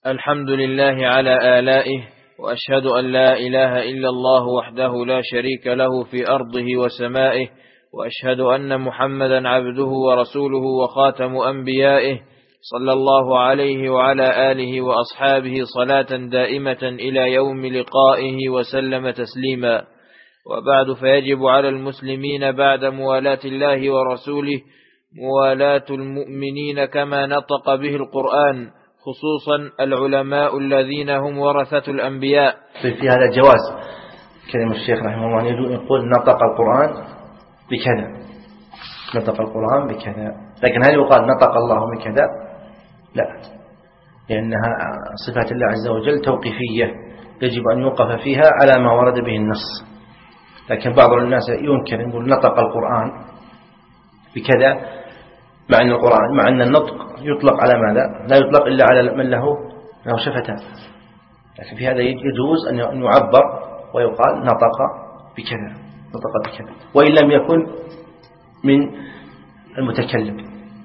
الحمد لله على آلائه، وأشهد أن لا إله إلا الله وحده لا شريك له في أرضه وسمائه، وأشهد أن محمدا عبده ورسوله وخاتم أنبيائه، صلى الله عليه وعلى آله وأصحابه صلاة دائمة إلى يوم لقائه وسلم تسليما. وبعد، فيجب على المسلمين بعد موالاة الله ورسوله موالاة المؤمنين كما نطق به القرآن، خصوصا العلماء الذين هم ورثة الأنبياء. في هذا الجواز كلمة الشيخ رحمه الله يقول نطق القرآن بكذا، نطق القرآن بكذا، لكن هل يقال نطق الله بكذا؟ لا، لأنها صفات الله عز وجل توقيفية يجب أن يوقف فيها على ما ورد به النص. لكن بعض الناس ينكر يقول نطق القرآن بكذا، مع أن النطق يطلق على ماذا؟ لا يطلق إلا على من له شفتان، لكن في هذا يجوز أن يعبر ويقال نطق بكذا، نطق بكذا، وإن لم يكن من المتكلم.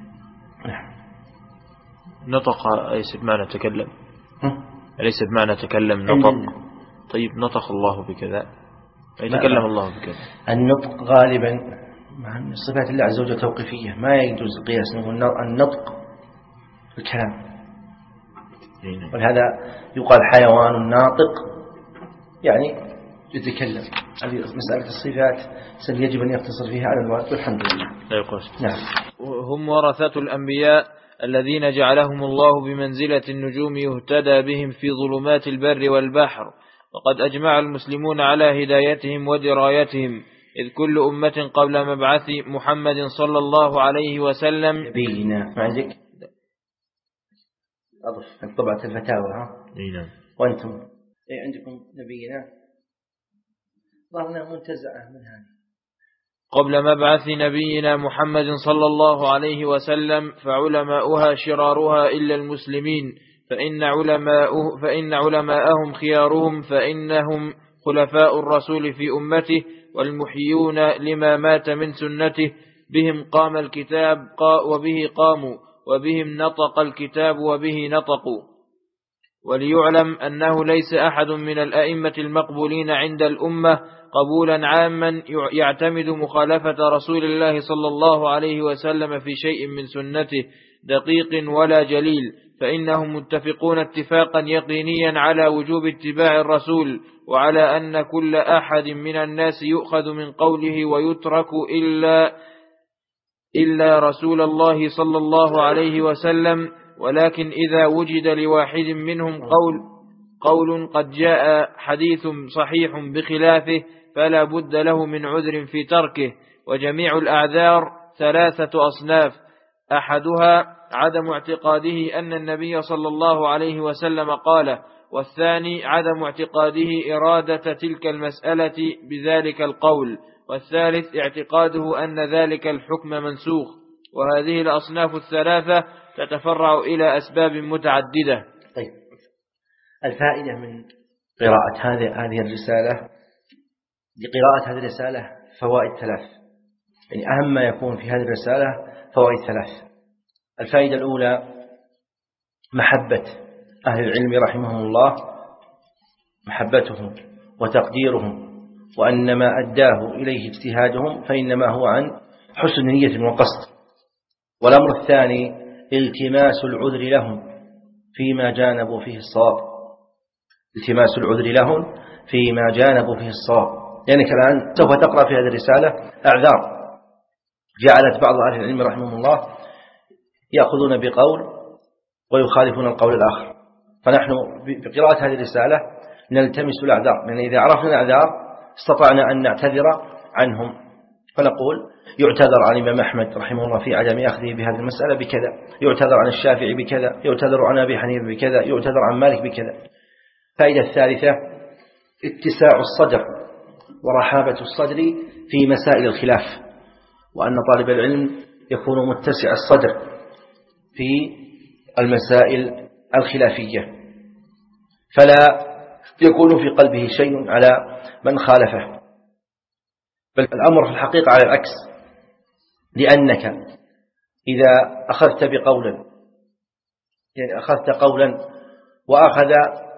نطق ليس بمعنى تكلم، ليس بمعنى تكلم نطق. طيب نطق الله بكذا، يتكلم الله بكذا. النطق غالبا مع صفات الله عز وجل توقيفية، ما يجوز القياس نقول النطق الكلام، ولهذا يقال حيوان ناطق يعني يتكلم. هذه مسألة الصفات يجب أن يقتصر فيها على الوارد، والحمد لله. نعم. هم ورثة الأنبياء الذين جعلهم الله بمنزلة النجوم يهتدى بهم في ظلمات البر والبحر، وقد أجمع المسلمون على هدايتهم ودرايتهم، إذ كل أمة قبل مبعث محمد صلى الله عليه وسلم نبينا. ما عندك أضف طبعة الفتاوى نعم. وأنتم عندكم نبينا ظهرنا منتزعة من هذه. قبل مبعث نبينا محمد صلى الله عليه وسلم، فعلماؤها شرارها إلا المسلمين، فإن علماءهم خيارهم، فإنهم خلفاء الرسول في أمته والمحيون لما مات من سنته. بهم قام الكتاب وبه قاموا، وبهم نطق الكتاب وبه نطقوا. وليعلم أنه ليس أحد من الأئمة المقبولين عند الأمة قبولا عاما يعتمد مخالفة رسول الله صلى الله عليه وسلم في شيء من سنته دقيق ولا جليل، فإنهم متفقون اتفاقا يقينيا على وجوب اتباع الرسول، وعلى أن كل أحد من الناس يؤخذ من قوله ويترك إلا رسول الله صلى الله عليه وسلم. ولكن إذا وجد لواحد منهم قول قد جاء حديث صحيح بخلافه، فلا بد له من عذر في تركه. وجميع الأعذار ثلاثة أصناف: أحدها عدم اعتقاده أن النبي صلى الله عليه وسلم قال، والثاني عدم اعتقاده إرادة تلك المسألة بذلك القول، والثالث اعتقاده أن ذلك الحكم منسوخ. وهذه الأصناف الثلاثة تتفرع إلى أسباب متعددة. طيب، الفائدة من قراءة هذه الرسالة، لقراءة هذه الرسالة فوائد ثلاث، يعني أهم ما يكون في هذه الرسالة فوائد ثلاث. الفائدة الأولى محبة أهل العلم رحمهم الله، محبتهم وتقديرهم، وأن ما أداه إليه اجتهادهم فإنما هو عن حسن نية وقصد. والأمر الثاني التماس العذر لهم فيما جانبوا فيه الصواب، التماس العذر لهم فيما جانبوا فيه الصواب. لأنك الآن سوف تقرأ في هذه الرسالة أعذار جعلت بعض أهل العلم رحمهم الله يأخذون بقول ويخالفون القول الآخر، فنحن بقراءة هذه الرسالة نلتمس الأعذار، لأن إذا عرفنا الأعذار استطعنا أن نعتذر عنهم، فنقول يعتذر عن الإمام أحمد رحمه الله في عدم أخذه بهذه المسألة بكذا، يعتذر عن الشافعي بكذا، يعتذر عن أبي حنيفة بكذا، يعتذر عن مالك بكذا. الفائدة الثالثة اتساع الصدر ورحابة الصدر في مسائل الخلاف، وأن طالب العلم يكون متسع الصدر في المسائل الخلافية، فلا يكون في قلبه شيء على من خالفه، بل الأمر في الحقيقة على العكس، لأنك إذا أخذت بقولا، يعني أخذت قولا وأخذ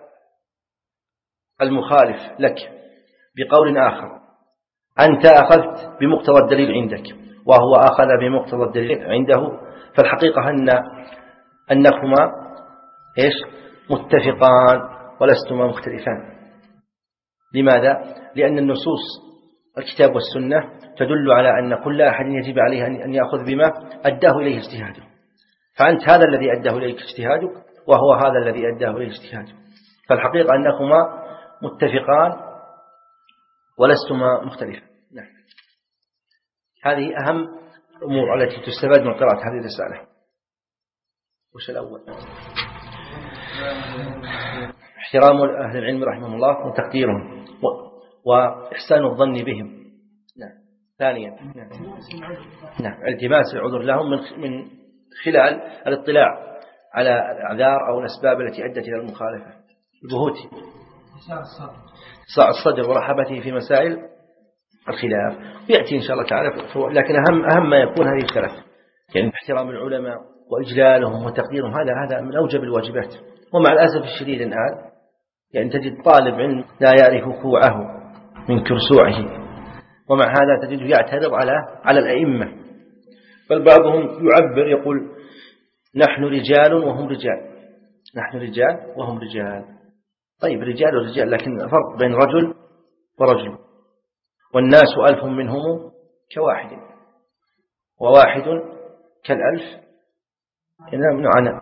المخالف لك بقول آخر، أنت أخذت بمقتضى الدليل عندك وهو أخذ بمقتضى الدليل عنده، فالحقيقة أنكما متفقان ولستما مختلفان. لماذا؟ لأن النصوص الكتاب والسنة تدل على أن كل أحد يجب عليه أن يأخذ بما أداه إليه اجتهاده، فأنت هذا الذي أداه إليك اجتهادك وهو هذا الذي أداه إليه اجتهاده، فالحقيقة أنكما متفقان ولستما مختلفان. نعم. هذه أهم الأمور التي تستفاد من قراءة هذه الرسالة. وش الأول؟ احترام أهل العلم رحمهم الله وتقديرهم وإحسان الظن بهم. نعم. ثانيا نعم التماس العذر لهم من خلال الاطلاع على الأعذار أو الأسباب التي أدت إلى المخالفة، البهوتي صاع الصدر ورحبته في مسائل الخلاف، ويأتي إن شاء الله تعالى. لكن أهم ما يكون هذه الثلاث، يعني احترام العلماء وإجلالهم وتقديرهم، هذا من أوجب الواجبات. ومع الأسف الشديد الآن يعني تجد طالب علم لا يعرف كوعه من كرسوعه، ومع هذا تجده يعترض على الأئمة، بل بعضهم يعبر يقول نحن رجال وهم رجال، نحن رجال وهم رجال. طيب رجال ورجال، لكن فرق بين رجل ورجل، والناس 1000 منهم كواحد، وواحد كالألف. نعم.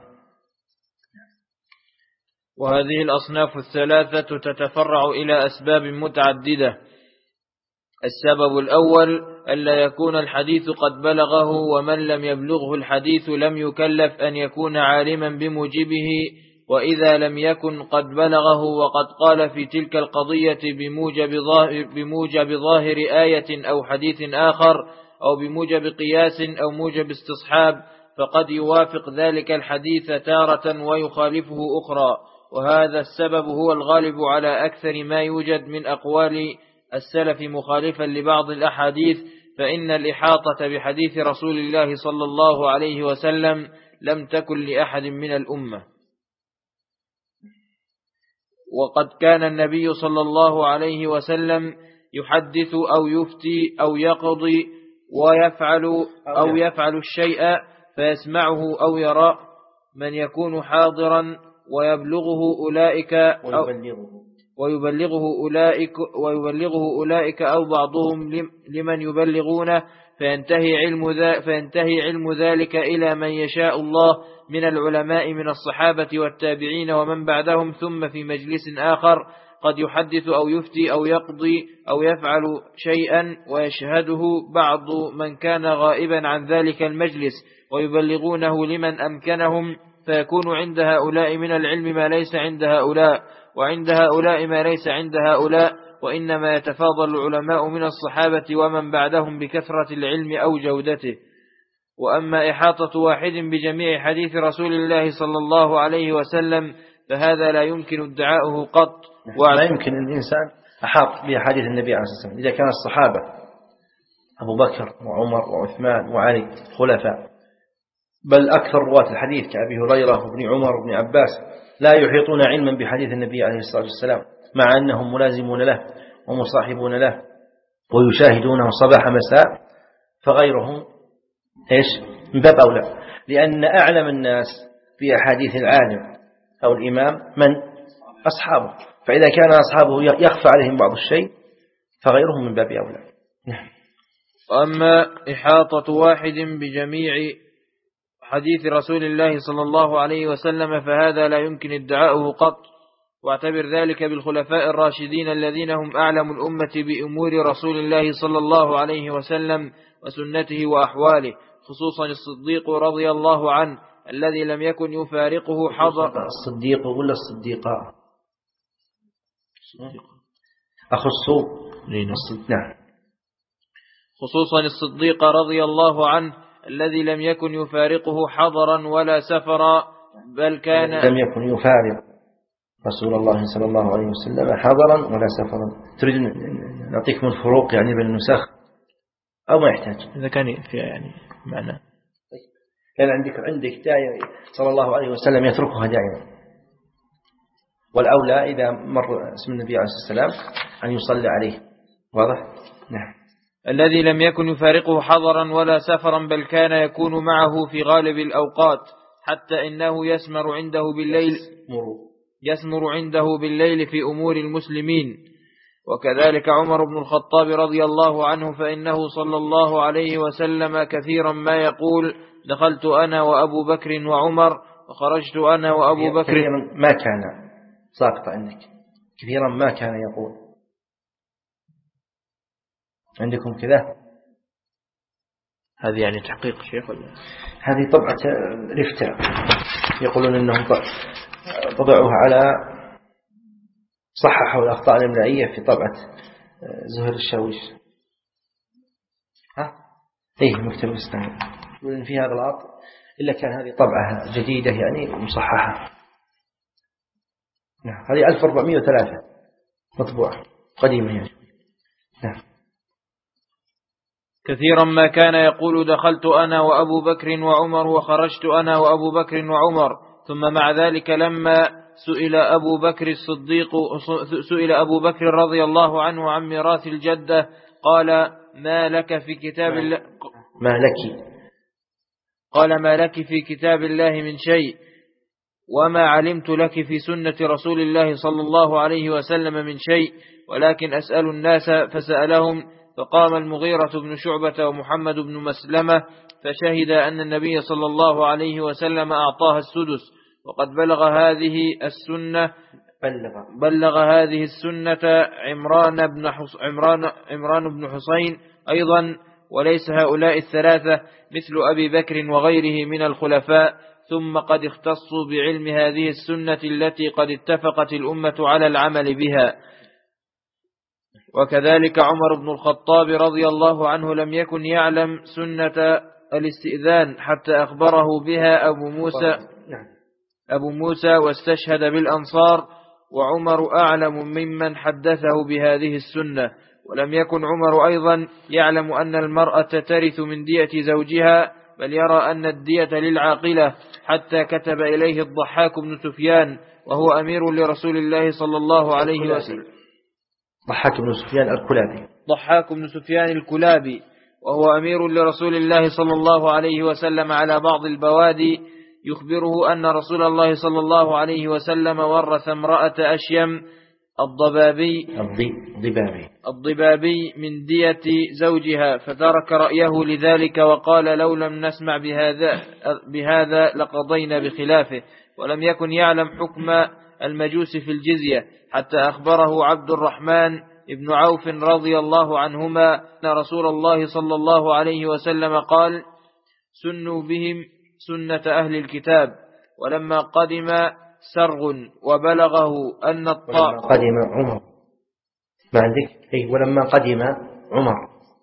وهذه الأصناف الثلاثة تتفرع إلى أسباب متعددة. السبب الأول ألا يكون الحديث قد بلغه، ومن لم يبلغه الحديث لم يكلف أن يكون عالما بموجبه، وإذا لم يكن قد بلغه وقد قال في تلك القضية بموجب ظاهر آية أو حديث آخر، أو بموجب قياس أو موجب استصحاب، فقد يوافق ذلك الحديث تارة ويخالفه أخرى. وهذا السبب هو الغالب على أكثر ما يوجد من أقوال السلف مخالفا لبعض الأحاديث، فإن الإحاطة بحديث رسول الله صلى الله عليه وسلم لم تكن لأحد من الأمة. وقد كان النبي صلى الله عليه وسلم يحدث أو يفتي أو يقضي ويفعل الشيء فيسمعه أو يرى من يكون حاضرا ويبلغه أولئك أو بعضهم لمن يبلغونه، فينتهي علم ذلك إلى من يشاء الله من العلماء من الصحابة والتابعين ومن بعدهم، ثم في مجلس آخر قد يحدث أو يفتي أو يقضي أو يفعل شيئا ويشهده بعض من كان غائبا عن ذلك المجلس ويبلغونه لمن أمكنهم، فيكون عند هؤلاء من العلم ما ليس عند هؤلاء، وعند هؤلاء ما ليس عند هؤلاء، وإنما يتفاضل العلماء من الصحابة ومن بعدهم بكثرة العلم أو جودته. وأما إحاطة واحد بجميع حديث رسول الله صلى الله عليه وسلم فهذا لا يمكن ادعاؤه قط. لا يمكن الإنسان أحاط بأحاديث النبي عليه الصلاة والسلام إذا كان الصحابة أبو بكر وعمر وعثمان وعلي خلفاء، بل أكثر رواة الحديث كأبي هريرة وابن عمر وابن عباس لا يحيطون علما بحديث النبي عليه الصلاة والسلام، مع أنهم ملازمون له ومصاحبون له ويشاهدونه صباح مساء، فغيرهم من باب أولى، لأن أعلم الناس بأحاديث العالم أو الإمام من أصحابه، فإذا كان أصحابه يخفى عليهم بعض الشيء فغيرهم من باب أولى. وأما إحاطة واحد بجميع حديث رسول الله صلى الله عليه وسلم فهذا لا يمكن ادعاؤه قط. واعتبر ذلك بالخلفاء الراشدين الذين هم أعلم الأمة بأمور رسول الله صلى الله عليه وسلم وسنته وأحواله، خصوصا الصديق رضي الله عنه الذي لم يكن يفارقه حضر. الصديق ولا الصديقاء؟ أخصه. نعم. خصوصا الصديق رضي الله عنه الذي لم يكن يفارقه حضرا ولا سفرا، بل كان لم يكن يفارق رسول الله صلى الله عليه وسلم حضرا ولا سفرا. تريد نعطيك من الفروق يعني بين النسخ أو ما يحتاج؟ إذا كان فيها يعني معنى، كان عندك دائما صلى الله عليه وسلم يتركها دائما، والأولى إذا مر اسم النبي عليه الصلاة والسلام أن يصلى عليه. واضح؟ نعم. الذي لم يكن يفارقه حضرا ولا سفرا بل كان يكون معه في غالب الأوقات، حتى إنه يسمر عنده بالليل في أمور المسلمين. وكذلك عمر بن الخطاب رضي الله عنه، فإنه صلى الله عليه وسلم كثيرا ما يقول: دخلت أنا وأبو بكر وعمر وخرجت أنا وأبو بكر. كثيرا ما كان ساقط عندك، كثيرا ما كان يقول عندكم كذا. هذه يعني تحقيق شيخ ولا؟ هذه طبعة رفتة، يقولون أنهم طبعوها على صححوا الأخطاء الإملائية في طبعة زهر الشاويش. إيه مكتب الإسلام يقولون فيها غلط، إلا كان هذه طبعة جديدة يعني مصححة. نعم. هذه 1403 مطبوعة قديمة يعني. نعم. كثيرا ما كان يقول: دخلت أنا وأبو بكر وعمر وخرجت أنا وأبو بكر وعمر. ثم مع ذلك لما سئل أبو بكر رضي الله عنه عن ميراث الجدة قال: ما لك في كتاب الله؟ قال: ما لك في كتاب الله من شيء، وما علمت لك في سنة رسول الله صلى الله عليه وسلم من شيء، ولكن أسأل الناس. فسألهم، فقام المغيرة بن شعبة ومحمد بن مسلمة فشهد أن النبي صلى الله عليه وسلم أعطاها السدس، وقد بلغ هذه السنة عمران بن حسين أيضا، وليس هؤلاء الثلاثة مثل أبي بكر وغيره من الخلفاء، ثم قد اختصوا بعلم هذه السنة التي قد اتفقت الأمة على العمل بها. وكذلك عمر بن الخطاب رضي الله عنه لم يكن يعلم سنة الاستئذان حتى أخبره بها أبو موسى واستشهد بالأنصار، وعمر أعلم ممن حدثه بهذه السنة. ولم يكن عمر أيضا يعلم أن المرأة ترث من دية زوجها، بل يرى أن الدية للعاقلة، حتى كتب إليه الضحاك بن سفيان وهو أمير لرسول الله صلى الله عليه وسلم. ضحاك بن سفيان الكلابي وهو أمير لرسول الله صلى الله عليه وسلم على بعض البوادي، يخبره أن رسول الله صلى الله عليه وسلم ورث امرأة أشيم الضبابي من دية زوجها، فترك رأيه لذلك وقال: لو لم نسمع بهذا لقضينا بخلافه. ولم يكن يعلم حكم المجوس في الجزية، حتى أخبره عبد الرحمن ابن عوف رضي الله عنهما أن رسول الله صلى الله عليه وسلم قال: سنوا بهم سنة أهل الكتاب. ولما قدم سرغ وبلغه أن ولما قدم عمر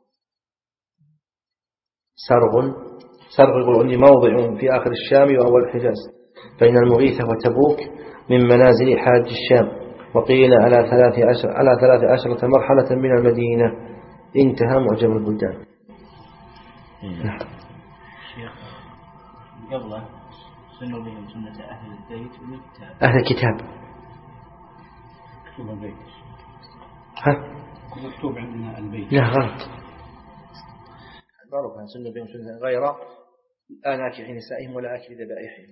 سرغ يقول أني موضع في آخر الشام وأول الحجاز، فإن المغيثة وتبوك من منازل حاج الشام، وقيل على 13 مرحلة من المدينة. انتهى معجم البلدان. قبله سنوا بهم سنة أهل البيت أهل الكتاب. مكتوب البيت. مكتوب عندنا البيت. لا غلط. معروف سنوا بهم سنة غير آناكح نسائهم ولا آكل ذبائحهم.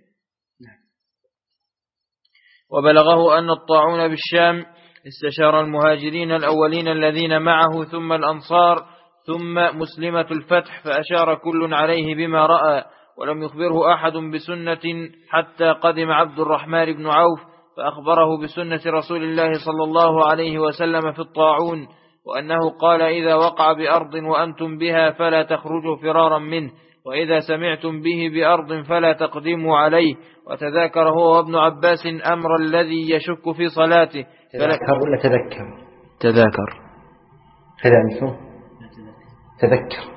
وبلغه أن الطاعون بالشام استشار المهاجرين الأولين الذين معه، ثم الأنصار، ثم مسلمة الفتح، فأشار كل عليه بما رأى، ولم يخبره أحد بسنة حتى قدم عبد الرحمن بن عوف فأخبره بسنة رسول الله صلى الله عليه وسلم في الطاعون، وأنه قال: إذا وقع بأرض وأنتم بها فلا تخرجوا فرارا منه، وإذا سمعتم به بأرض فلا تقدموا عليه. وتذاكر هو وابن عباس أمر الذي يشك في صلاته. تذكر ولا تذكر؟ هذا عنكم تذكر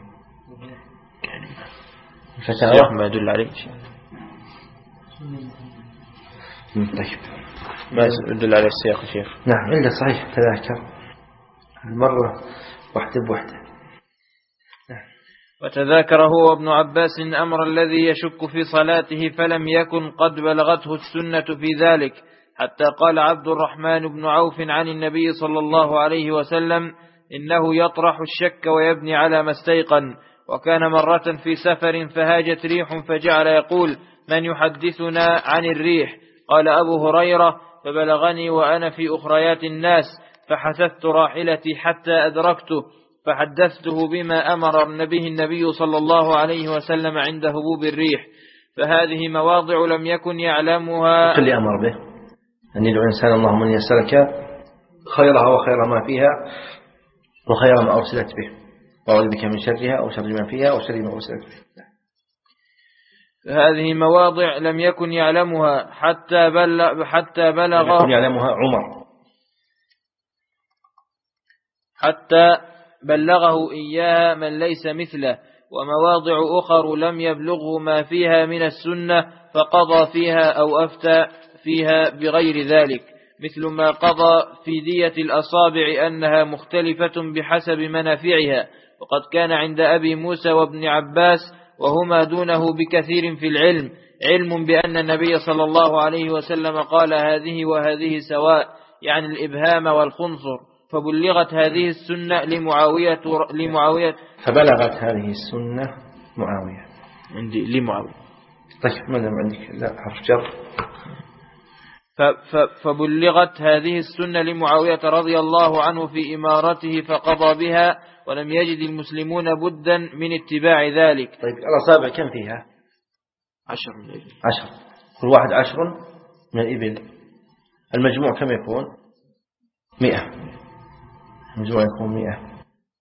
الشيخ ما يدل عليه طيب ما يدل عليه السياق يا شيخ. نعم إلا صحيح تذكر المرة واحدة بوحدة. وتذاكر هو وابن عباس أمر الذي يشك في صلاته، فلم يكن قد بلغته السنة في ذلك، حتى قال عبد الرحمن بن عوف عن النبي صلى الله عليه وسلم: إنه يطرح الشك ويبني على ما استيقن. وكان مرة في سفر فهاجت ريح فجعل يقول: من يحدثنا عن الريح؟ قال أبو هريرة: فبلغني وأنا في أخريات الناس، فحثثت راحلتي حتى أدركته، فحدثته بما أمر به النبي صلى الله عليه وسلم عند هبوب الريح. فهذه مواضع لم يكن يعلمها. كل أمر به أن يدعو الإنسان اللهم من يسألك خيرها وخير ما فيها وخير ما أرسلت به، وأعوذ بك من شرها أو شر ما فيها أو شر ما أرسلت به. هذه مواضع لم يكن يعلمها حتى بلغ يكن يعلمها عمر، حتى بلغه إياها من ليس مثله. ومواضع أخر لم يبلغه ما فيها من السنة فقضى فيها أو أفتى فيها بغير ذلك، مثل ما قضى في دية الأصابع أنها مختلفة بحسب منافعها. وقد كان عند أبي موسى وابن عباس وهما دونه بكثير في العلم علم بأن النبي صلى الله عليه وسلم قال: هذه وهذه سواء، يعني الإبهام والخنصر. فبلغت هذه السنة لمعاوية فبلغت هذه السنة معاوية عندي لمعاوية. طيب ماذا عندك؟ لا حرف جر. فبلغت هذه السنة لمعاوية رضي الله عنه في إمارته فقضى بها، ولم يجد المسلمون بدا من اتباع ذلك. طيب الأصابع كم فيها؟ 10 من الإبل. 10، كل واحد 10 من الإبل. المجموع كم يكون؟ 100. المجموع يكون 100.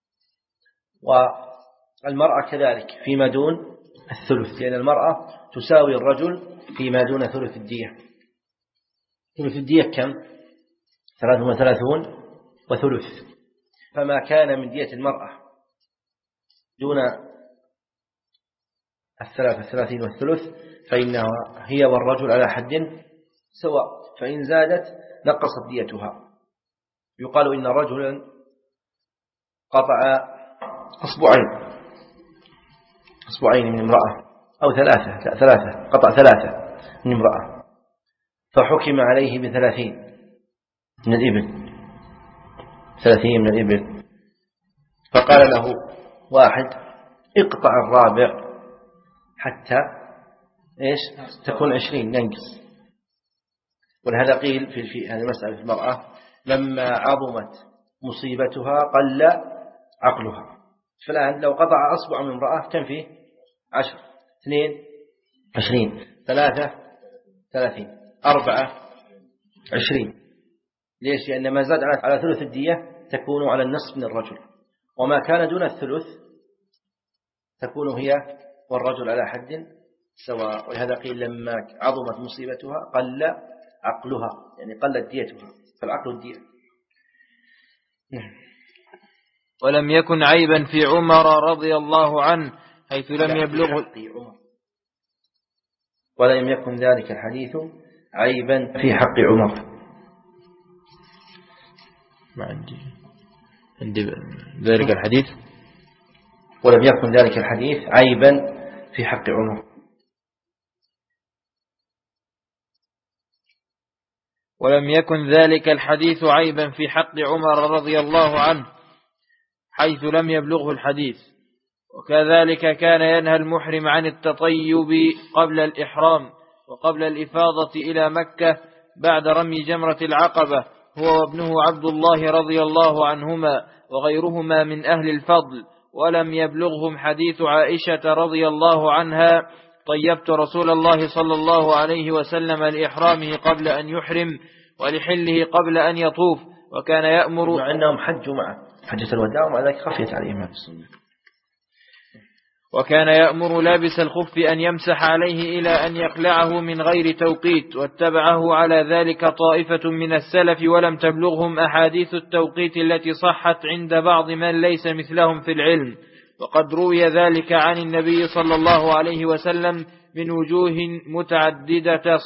والمرأة كذلك فيما دون الثلث، لأن المرأة تساوي الرجل فيما دون ثلث الدية. ثلث الدية كم؟ 33 وثلث. فما كان من دية المرأة دون 33 والثلث فإنها هي والرجل على حد سواء، فإن زادت نقصت ديتها. يقال إن رجلا قطع أصبعين من امرأة، أو 3 قطع 3 من امرأة، فحكم عليه ب30 من الإبل، 30 من الإبل. فقال له واحد: اقطع الرابع حتى تكون 20 ننقص. ولهذا قيل في هذه المسألة في المرأة: لما عظمت مصيبتها قل عقلها. فالآن لو قطع أصبع من امرأة كم فيه؟ 10، 2 20، 3 30، 4 20. ليش؟ لأن ما زاد على ثلث الدية تكون على النصف من الرجل، وما كان دون الثلث تكون هي والرجل على حد سواء. ولهذا قيل لما عظمت مصيبتها قل عقلها، يعني قلت ديتها، فالعقل الدية. ولم يكن عيبا في عمر رضي الله عنه حيث لم يبلغ ولم يكن ذلك الحديث عيبا في حق عمر. ما عندي ذلك الحديث. ولم يكن ذلك الحديث عيبا في حق عمر. ولم يكن ذلك الحديث عيبا في حق عمر رضي الله عنه حيث لم يبلغه الحديث. وكذلك كان ينهى المحرم عن التطيب قبل الإحرام وقبل الإفاضة إلى مكة بعد رمي جمرة العقبة، هو وابنه عبد الله رضي الله عنهما وغيرهما من أهل الفضل. ولم يبلغهم حديث عائشة رضي الله عنها: طيبت رسول الله صلى الله عليه وسلم لإحرامه قبل أن يحرم ولحله قبل أن يطوف. وكان يأمر، مع أنهم حجوا معه حجة الوداع، ومع ذلك خفيت عليهم هذه السنة. وكان يأمر لابس الخف أن يمسح عليه إلى أن يقلعه من غير توقيت، واتبعه على ذلك طائفة من السلف، ولم تبلغهم أحاديث التوقيت التي صحت عند بعض من ليس مثلهم في العلم. وقد روي ذلك عن النبي صلى الله عليه وسلم من وجوه متعددة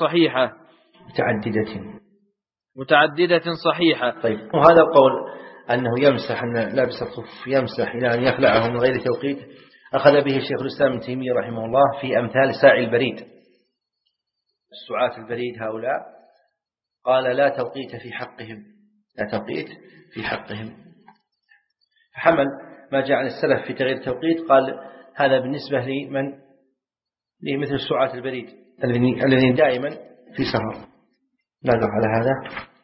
صحيحة. طيب، وهذا القول أنه يمسح، أن لابس الخف يمسح إلى أن يخلعه من غير توقيت، أخذ به شيخ الإسلام ابن تيمية رحمه الله في أمثال ساعي البريد، السعاة البريد هؤلاء. قال لا توقيت في حقهم، لا توقيت في حقهم. فحمل ما جاء عن السلف في تغيير التوقيت، قال هذا بالنسبة لمثل سعاة البريد الذين دائما في سفر. لا على هذا.